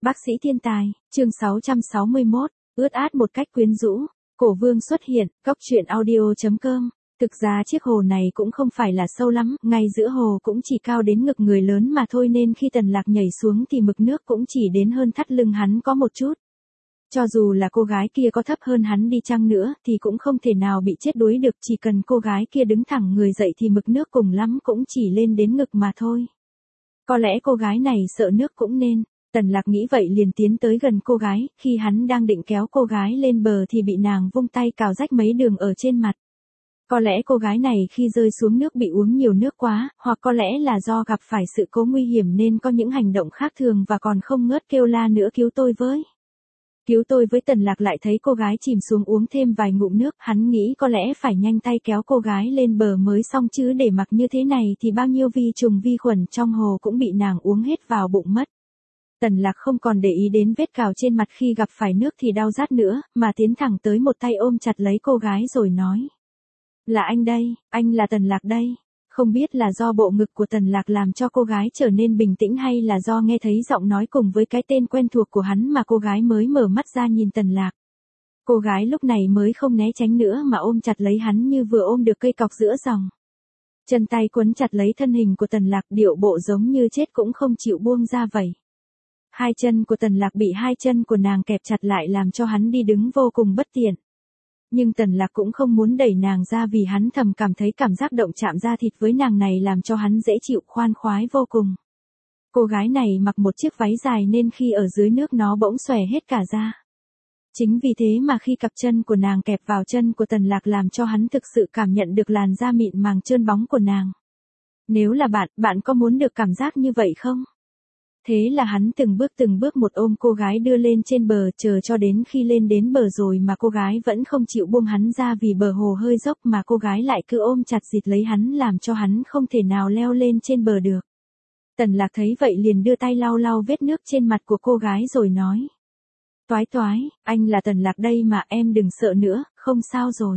Bác sĩ thiên tài, chương 661, ướt át một cách quyến rũ, Cổ Vương xuất hiện, góc truyện audio.com. Thực ra chiếc hồ này cũng không phải là sâu lắm, ngay giữa hồ cũng chỉ cao đến ngực người lớn mà thôi nên khi Tần Lạc nhảy xuống thì mực nước cũng chỉ đến hơn thắt lưng hắn có một chút. Cho dù là cô gái kia có thấp hơn hắn đi chăng nữa thì cũng không thể nào bị chết đuối được, chỉ cần cô gái kia đứng thẳng người dậy thì mực nước cùng lắm cũng chỉ lên đến ngực mà thôi. Có lẽ cô gái này sợ nước cũng nên. Tần Lạc nghĩ vậy liền tiến tới gần cô gái, khi hắn đang định kéo cô gái lên bờ thì bị nàng vung tay cào rách mấy đường ở trên mặt. Có lẽ cô gái này khi rơi xuống nước bị uống nhiều nước quá, hoặc có lẽ là do gặp phải sự cố nguy hiểm nên có những hành động khác thường và còn không ngớt kêu la nữa, cứu tôi với. Cứu tôi với. Tần Lạc lại thấy cô gái chìm xuống uống thêm vài ngụm nước, hắn nghĩ có lẽ phải nhanh tay kéo cô gái lên bờ mới xong chứ để mặc như thế này thì bao nhiêu vi trùng vi khuẩn trong hồ cũng bị nàng uống hết vào bụng mất. Tần Lạc không còn để ý đến vết cào trên mặt khi gặp phải nước thì đau rát nữa, mà tiến thẳng tới một tay ôm chặt lấy cô gái rồi nói. Là anh đây, anh là Tần Lạc đây. Không biết là do bộ ngực của Tần Lạc làm cho cô gái trở nên bình tĩnh hay là do nghe thấy giọng nói cùng với cái tên quen thuộc của hắn mà cô gái mới mở mắt ra nhìn Tần Lạc. Cô gái lúc này mới không né tránh nữa mà ôm chặt lấy hắn như vừa ôm được cây cọc giữa dòng. Chân tay quấn chặt lấy thân hình của Tần Lạc, điệu bộ giống như chết cũng không chịu buông ra vậy. Hai chân của Tần Lạc bị hai chân của nàng kẹp chặt lại làm cho hắn đi đứng vô cùng bất tiện. Nhưng Tần Lạc cũng không muốn đẩy nàng ra vì hắn thầm cảm thấy cảm giác động chạm da thịt với nàng này làm cho hắn dễ chịu khoan khoái vô cùng. Cô gái này mặc một chiếc váy dài nên khi ở dưới nước nó bỗng xòe hết cả ra. Chính vì thế mà khi cặp chân của nàng kẹp vào chân của Tần Lạc làm cho hắn thực sự cảm nhận được làn da mịn màng trơn bóng của nàng. Nếu là bạn có muốn được cảm giác như vậy không? Thế là hắn từng bước một ôm cô gái đưa lên trên bờ, chờ cho đến khi lên đến bờ rồi mà cô gái vẫn không chịu buông hắn ra vì bờ hồ hơi dốc mà cô gái lại cứ ôm chặt dịt lấy hắn làm cho hắn không thể nào leo lên trên bờ được. Tần Lạc thấy vậy liền đưa tay lau lau vết nước trên mặt của cô gái rồi nói. Toái toái, anh là Tần Lạc đây mà, em đừng sợ nữa, không sao rồi.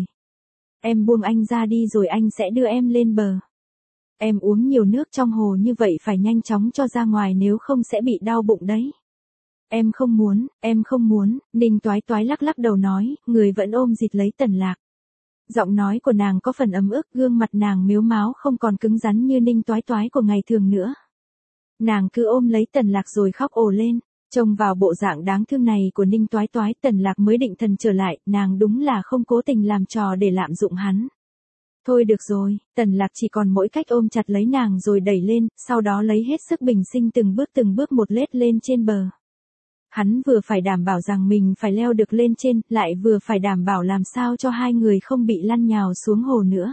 Em buông anh ra đi rồi anh sẽ đưa em lên bờ. Em uống nhiều nước trong hồ như vậy phải nhanh chóng cho ra ngoài nếu không sẽ bị đau bụng đấy. Em không muốn, Ninh Toái Toái lắc lắc đầu nói, người vẫn ôm dịt lấy Tần Lạc. Giọng nói của nàng có phần ấm ức, gương mặt nàng mếu máo không còn cứng rắn như Ninh Toái Toái của ngày thường nữa. Nàng cứ ôm lấy Tần Lạc rồi khóc ồ lên, trông vào bộ dạng đáng thương này của Ninh Toái Toái, Tần Lạc mới định thần trở lại, nàng đúng là không cố tình làm trò để lạm dụng hắn. Thôi được rồi, Tần Lạc chỉ còn mỗi cách ôm chặt lấy nàng rồi đẩy lên, sau đó lấy hết sức bình sinh từng bước một lết lên trên bờ. Hắn vừa phải đảm bảo rằng mình phải leo được lên trên, lại vừa phải đảm bảo làm sao cho hai người không bị lăn nhào xuống hồ nữa.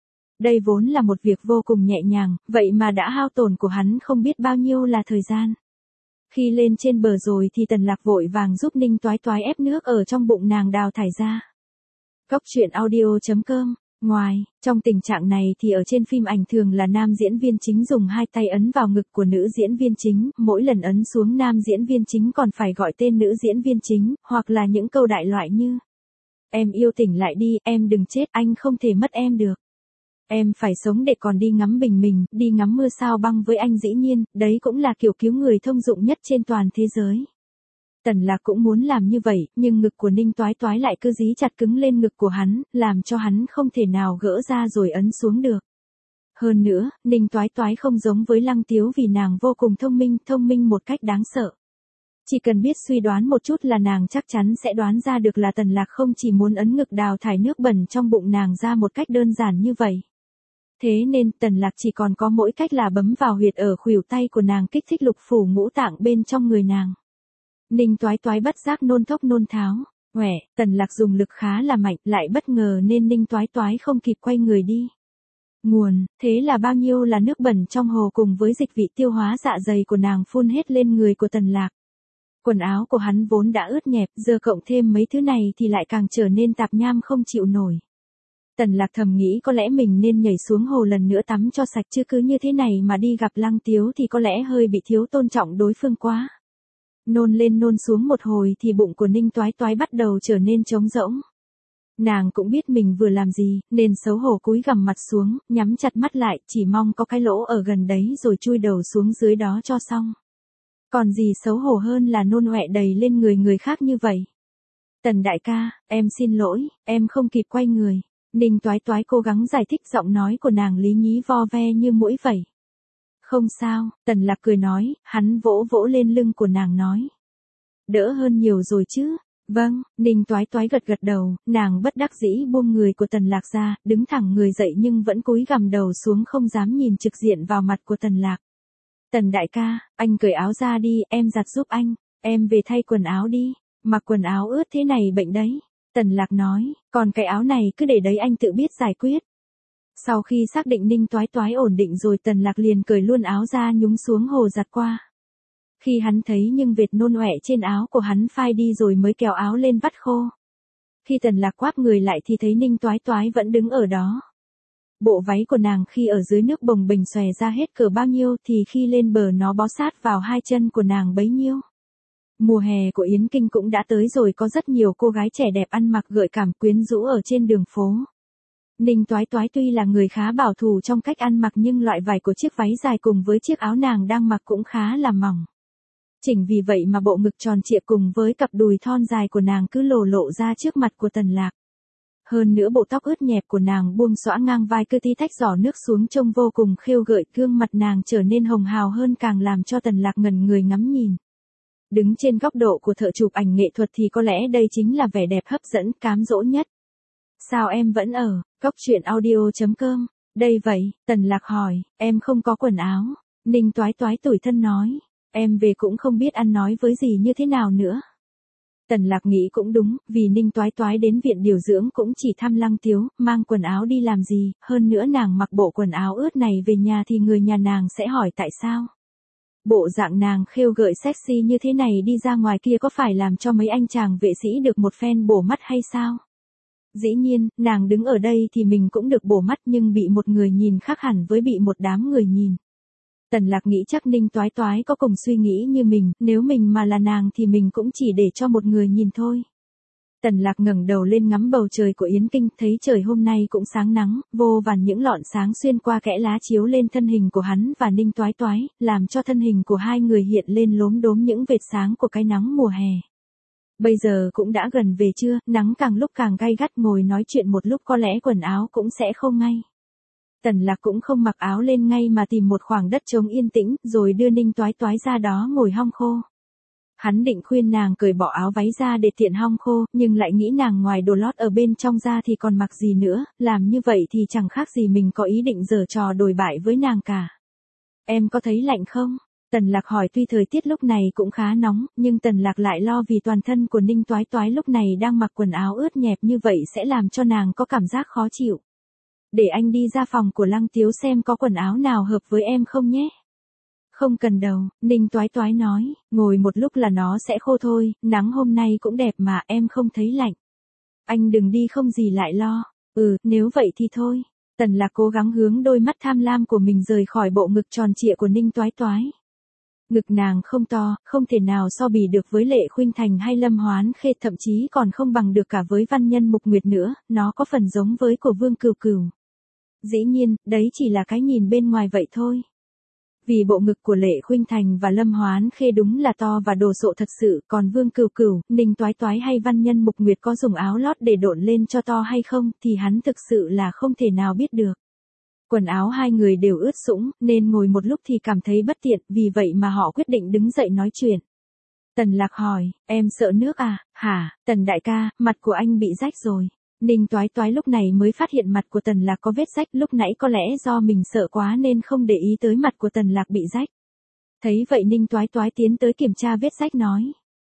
Đây vốn là một việc vô cùng nhẹ nhàng, vậy mà đã hao tổn của hắn không biết bao nhiêu là thời gian. Khi lên trên bờ rồi thì Tần Lạc vội vàng giúp Ninh Toái Toái ép nước ở trong bụng nàng đào thải ra. Góc truyện audio.com. Trong tình trạng này thì ở trên phim ảnh thường là nam diễn viên chính dùng hai tay ấn vào ngực của nữ diễn viên chính, mỗi lần ấn xuống nam diễn viên chính còn phải gọi tên nữ diễn viên chính, hoặc là những câu đại loại như em yêu tỉnh lại đi, em đừng chết, anh không thể mất em được. Em phải sống để còn đi ngắm bình minh, đi ngắm mưa sao băng với anh, dĩ nhiên, đấy cũng là kiểu cứu người thông dụng nhất trên toàn thế giới. Tần Lạc cũng muốn làm như vậy, nhưng ngực của Ninh Toái Toái lại cứ dí chặt cứng lên ngực của hắn, làm cho hắn không thể nào gỡ ra rồi ấn xuống được. Hơn nữa, Ninh Toái Toái không giống với Lăng Tiếu vì nàng vô cùng thông minh một cách đáng sợ. Chỉ cần biết suy đoán một chút là nàng chắc chắn sẽ đoán ra được là Tần Lạc không chỉ muốn ấn ngực đào thải nước bẩn trong bụng nàng ra một cách đơn giản như vậy. Thế nên Tần Lạc chỉ còn có mỗi cách là bấm vào huyệt ở khuỷu tay của nàng, kích thích lục phủ ngũ tạng bên trong người nàng. Ninh Toái Toái bất giác nôn thốc nôn tháo. Tần Lạc dùng lực khá là mạnh, lại bất ngờ nên Ninh Toái Toái không kịp quay người đi. Thế là bao nhiêu là nước bẩn trong hồ cùng với dịch vị tiêu hóa dạ dày của nàng phun hết lên người của Tần Lạc. Quần áo của hắn vốn đã ướt nhẹp, giờ cộng thêm mấy thứ này thì lại càng trở nên tạp nham không chịu nổi. Tần Lạc thầm nghĩ có lẽ mình nên nhảy xuống hồ lần nữa tắm cho sạch, chứ cứ như thế này mà đi gặp Lăng Tiếu thì có lẽ hơi bị thiếu tôn trọng đối phương quá. Nôn lên nôn xuống một hồi thì bụng của Ninh Toái Toái bắt đầu trở nên trống rỗng. Nàng cũng biết mình vừa làm gì, nên xấu hổ cúi gằm mặt xuống, nhắm chặt mắt lại, chỉ mong có cái lỗ ở gần đấy rồi chui đầu xuống dưới đó cho xong. Còn gì xấu hổ hơn là nôn ọe đầy lên người người khác như vậy. Tần đại ca, em xin lỗi, em không kịp quay người. Ninh Toái Toái cố gắng giải thích, giọng nói của nàng lý nhí vo ve như muỗi vậy. Không sao, Tần Lạc cười nói, hắn vỗ vỗ lên lưng của nàng nói. Đỡ hơn nhiều rồi chứ? Vâng, Ninh Toái Toái gật gật đầu, nàng bất đắc dĩ buông người của Tần Lạc ra, đứng thẳng người dậy nhưng vẫn cúi gằm đầu xuống không dám nhìn trực diện vào mặt của Tần Lạc. Tần đại ca, anh cởi áo ra đi, em giặt giúp anh, em về thay quần áo đi, mặc quần áo ướt thế này bệnh đấy. Tần Lạc nói, còn cái áo này cứ để đấy anh tự biết giải quyết. Sau khi xác định Ninh Toái Toái ổn định rồi, Tần Lạc liền cởi luôn áo ra nhúng xuống hồ giặt qua. Khi hắn thấy nhưng vệt nôn ọe trên áo của hắn phai đi rồi mới kéo áo lên vắt khô. Khi Tần Lạc quáp người lại thì thấy Ninh Toái Toái vẫn đứng ở đó. Bộ váy của nàng khi ở dưới nước bồng bềnh xòe ra hết cỡ bao nhiêu thì khi lên bờ nó bó sát vào hai chân của nàng bấy nhiêu. Mùa hè của Yến Kinh cũng đã tới rồi, có rất nhiều cô gái trẻ đẹp ăn mặc gợi cảm quyến rũ ở trên đường phố. Ninh Toái Toái tuy là người khá bảo thủ trong cách ăn mặc nhưng loại vải của chiếc váy dài cùng với chiếc áo nàng đang mặc cũng khá là mỏng. Chính vì vậy mà bộ ngực tròn trịa cùng với cặp đùi thon dài của nàng cứ lộ ra trước mặt của Tần Lạc. Hơn nữa bộ tóc ướt nhẹp của nàng buông xõa ngang vai cứ tí tách giỏ nước xuống trông vô cùng khêu gợi, gương mặt nàng trở nên hồng hào hơn càng làm cho Tần Lạc ngẩn người ngắm nhìn. Đứng trên góc độ của thợ chụp ảnh nghệ thuật thì có lẽ đây chính là vẻ đẹp hấp dẫn, cám dỗ nhất. Sao em vẫn ở, goctruyện.audio.com, đây vậy, Tần Lạc hỏi, em không có quần áo. Ninh Toái Toái tủi thân nói, em về cũng không biết ăn nói với gì như thế nào nữa. Tần Lạc nghĩ cũng đúng, vì Ninh Toái Toái đến viện điều dưỡng cũng chỉ thăm Lăng Tiếu, mang quần áo đi làm gì, hơn nữa nàng mặc bộ quần áo ướt này về nhà thì người nhà nàng sẽ hỏi tại sao. Bộ dạng nàng khêu gợi sexy như thế này đi ra ngoài kia có phải làm cho mấy anh chàng vệ sĩ được một phen bổ mắt hay sao? Dĩ nhiên, nàng đứng ở đây thì mình cũng được bổ mắt nhưng bị một người nhìn khác hẳn với bị một đám người nhìn. Tần Lạc nghĩ chắc Ninh Toái Toái có cùng suy nghĩ như mình, nếu mình mà là nàng thì mình cũng chỉ để cho một người nhìn thôi. Tần Lạc ngẩng đầu lên ngắm bầu trời của Yến Kinh, thấy trời hôm nay cũng sáng nắng, vô vàn những lọn sáng xuyên qua kẽ lá chiếu lên thân hình của hắn và Ninh Toái Toái, làm cho thân hình của hai người hiện lên lốm đốm những vệt sáng của cái nắng mùa hè. Bây giờ cũng đã gần về trưa, nắng càng lúc càng gay gắt, ngồi nói chuyện một lúc có lẽ quần áo cũng sẽ khô ngay. Tần Lạc cũng không mặc áo lên ngay mà tìm một khoảng đất trống yên tĩnh, rồi đưa Ninh Toái Toái ra đó ngồi hong khô. Hắn định khuyên nàng cởi bỏ áo váy ra để tiện hong khô, nhưng lại nghĩ nàng ngoài đồ lót ở bên trong ra thì còn mặc gì nữa, làm như vậy thì chẳng khác gì mình có ý định giở trò đồi bại với nàng cả. Em có thấy lạnh không? Tần Lạc hỏi, tuy thời tiết lúc này cũng khá nóng, nhưng Tần Lạc lại lo vì toàn thân của Ninh Toái Toái lúc này đang mặc quần áo ướt nhẹp như vậy sẽ làm cho nàng có cảm giác khó chịu. Để anh đi ra phòng của Lăng Tiếu xem có quần áo nào hợp với em không nhé. Không cần đâu, Ninh Toái Toái nói, ngồi một lúc là nó sẽ khô thôi, nắng hôm nay cũng đẹp mà em không thấy lạnh. Anh đừng đi không gì lại lo, nếu vậy thì thôi. Tần Lạc cố gắng hướng đôi mắt tham lam của mình rời khỏi bộ ngực tròn trịa của Ninh Toái Toái. Ngực nàng không to, không thể nào so bì được với Lệ Khuynh Thành hay Lâm Hoán Khê, thậm chí còn không bằng được cả với văn nhân Mục Nguyệt nữa, nó có phần giống với của Vương Cửu Cửu. Dĩ nhiên, đấy chỉ là cái nhìn bên ngoài vậy thôi. Vì bộ ngực của Lệ Khuynh Thành và Lâm Hoán Khê đúng là to và đồ sộ thật sự, còn Vương Cửu Cửu, Ninh Toái Toái hay văn nhân Mục Nguyệt có dùng áo lót để độn lên cho to hay không thì hắn thực sự là không thể nào biết được. Quần áo hai người đều ướt sũng, nên ngồi một lúc thì cảm thấy bất tiện, vì vậy mà họ quyết định đứng dậy nói chuyện. Tần Lạc hỏi, em sợ nước à, hả, Tần đại ca, mặt của anh bị rách rồi. Ninh Toái Toái lúc này mới phát hiện mặt của Tần Lạc có vết rách, lúc nãy có lẽ do mình sợ quá nên không để ý tới mặt của Tần Lạc bị rách. Thấy vậy Ninh Toái Toái tiến tới kiểm tra vết rách nói.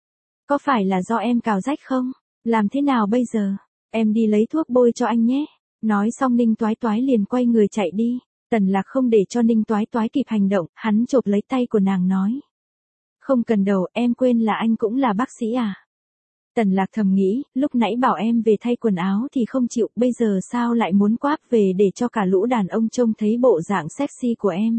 Có phải là do em cào rách không? Làm thế nào bây giờ? Em đi lấy thuốc bôi cho anh nhé. Nói xong Ninh Toái Toái liền quay người chạy đi. Tần Lạc không để cho Ninh Toái Toái kịp hành động, hắn chộp lấy tay của nàng nói. Không cần đâu, em quên là anh cũng là bác sĩ à? Tần Lạc thầm nghĩ, lúc nãy bảo em về thay quần áo thì không chịu, bây giờ sao lại muốn quáp về để cho cả lũ đàn ông trông thấy bộ dạng sexy của em.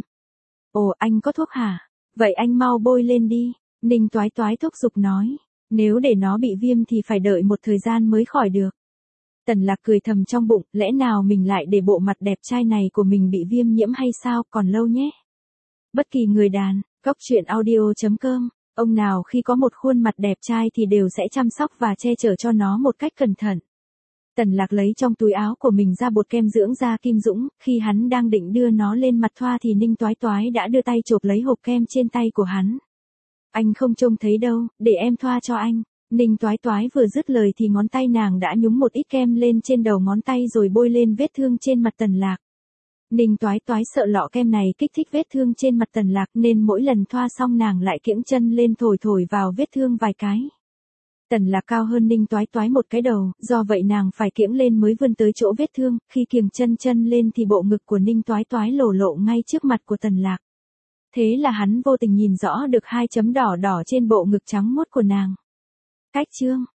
Ồ, anh có thuốc hả? Vậy anh mau bôi lên đi. Ninh Toái Toái thúc giục nói. Nếu để nó bị viêm thì phải đợi một thời gian mới khỏi được. Tần Lạc cười thầm trong bụng, lẽ nào mình lại để bộ mặt đẹp trai này của mình bị viêm nhiễm hay sao, còn lâu nhé. Bất kỳ người đàn Cốc truyện audio.com, ông nào khi có một khuôn mặt đẹp trai thì đều sẽ chăm sóc và che chở cho nó một cách cẩn thận. Tần Lạc lấy trong túi áo của mình ra bột kem dưỡng da Kim Dũng, khi hắn đang định đưa nó lên mặt thoa thì Ninh Toái Toái đã đưa tay chộp lấy hộp kem trên tay của hắn. Anh không trông thấy đâu, để em thoa cho anh. Ninh Toái Toái vừa dứt lời thì ngón tay nàng đã nhúng một ít kem lên trên đầu ngón tay rồi bôi lên vết thương trên mặt Tần Lạc. Ninh Toái Toái sợ lọ kem này kích thích vết thương trên mặt Tần Lạc nên mỗi lần thoa xong nàng lại kiễng chân lên thổi thổi vào vết thương vài cái. Tần Lạc cao hơn Ninh Toái Toái một cái đầu, do vậy nàng phải kiễng lên mới vươn tới chỗ vết thương, khi kiềng chân lên thì bộ ngực của Ninh Toái Toái lộ lộ ngay trước mặt của Tần Lạc. Thế là hắn vô tình nhìn rõ được 2 chấm đỏ đỏ trên bộ ngực trắng muốt của nàng. Cách chương